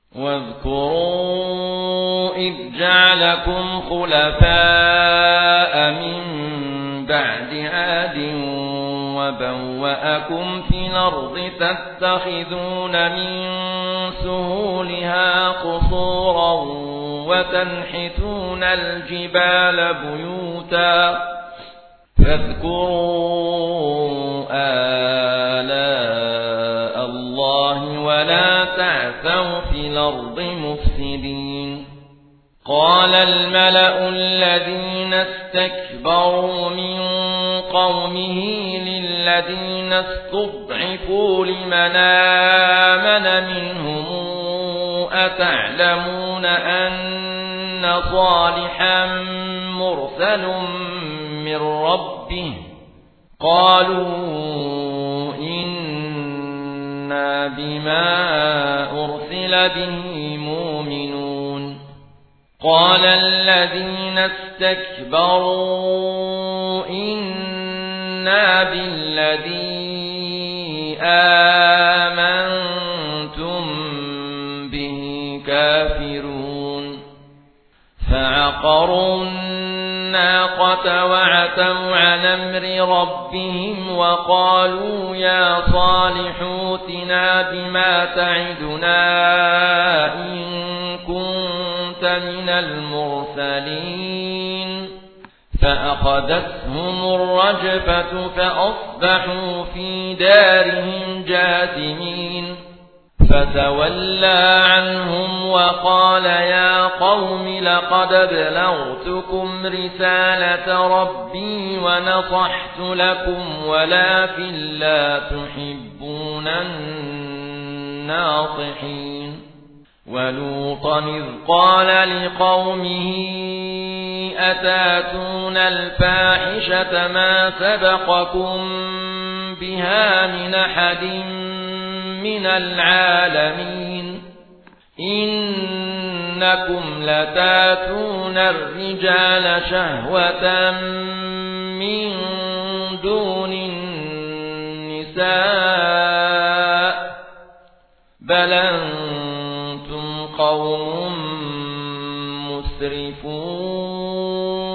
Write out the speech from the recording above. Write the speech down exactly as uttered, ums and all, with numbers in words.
واذكروا إذ جعلكم خلفاء من بعد عاد وبوأكم في الأرض تتخذون من سهولها قصورا وتنحتون الجبال بيوتا فاذكروا آلاء الله ولا تعثوا في الأرض مفسدين. قال الملأ الذين استكبروا من قومه للذين استضعفوا لمن آمن منهم أتعلمون أن صالحا مرسل من ربه قالوا إنا بما أرسل به مؤمنون. قال الذين استكبروا إنا بالذي آمنتم به كافرون. فعقروا الناقة وعتوا عن أمر ربهم وقالوا يا صالح ائتنا بما تعدنا إن كنت من المرسلين. فأخذتهم الرجفة فأصبحوا في دارهم جاثمين. فتولى عنهم وقال يا قوم لقد أبلغتكم رسالة ربي ونصحت لكم ولكن لا تحبون الناصحين. ولوطا إذ قال لقومه أتاتون الفاحشة ما سبقكم بها من أحد من العالمين إنكم لتاتون الرجال شهوة من دون النساء بل أنتم قوم مسرفون.